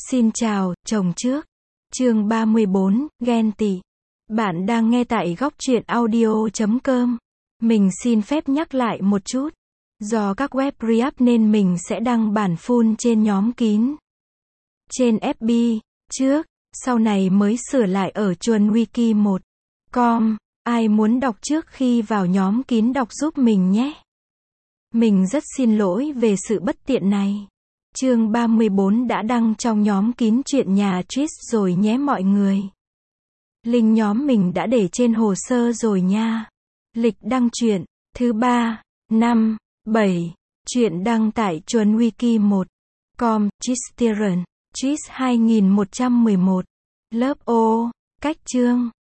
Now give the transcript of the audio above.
Xin chào, chồng trước. Chương 34, ghen tị. Bạn đang nghe tại góc truyện audio.com. Mình xin phép nhắc lại một chút. Do các web re-up nên mình sẽ đăng bản full trên nhóm kín. Trên FB, trước, sau này mới sửa lại ở chuồn wiki 1.com. Ai muốn đọc trước khi vào nhóm kín đọc giúp mình nhé. Mình rất xin lỗi về sự bất tiện này. Chương 34 đã đăng trong nhóm kín chuyện nhà Trish rồi nhé mọi người. Link nhóm mình đã để trên hồ sơ rồi nha. Lịch đăng truyện, thứ 3, 5, 7. Truyện đăng tại chuồn wiki 1.com, Trish 2111. Lớp O, cách chương.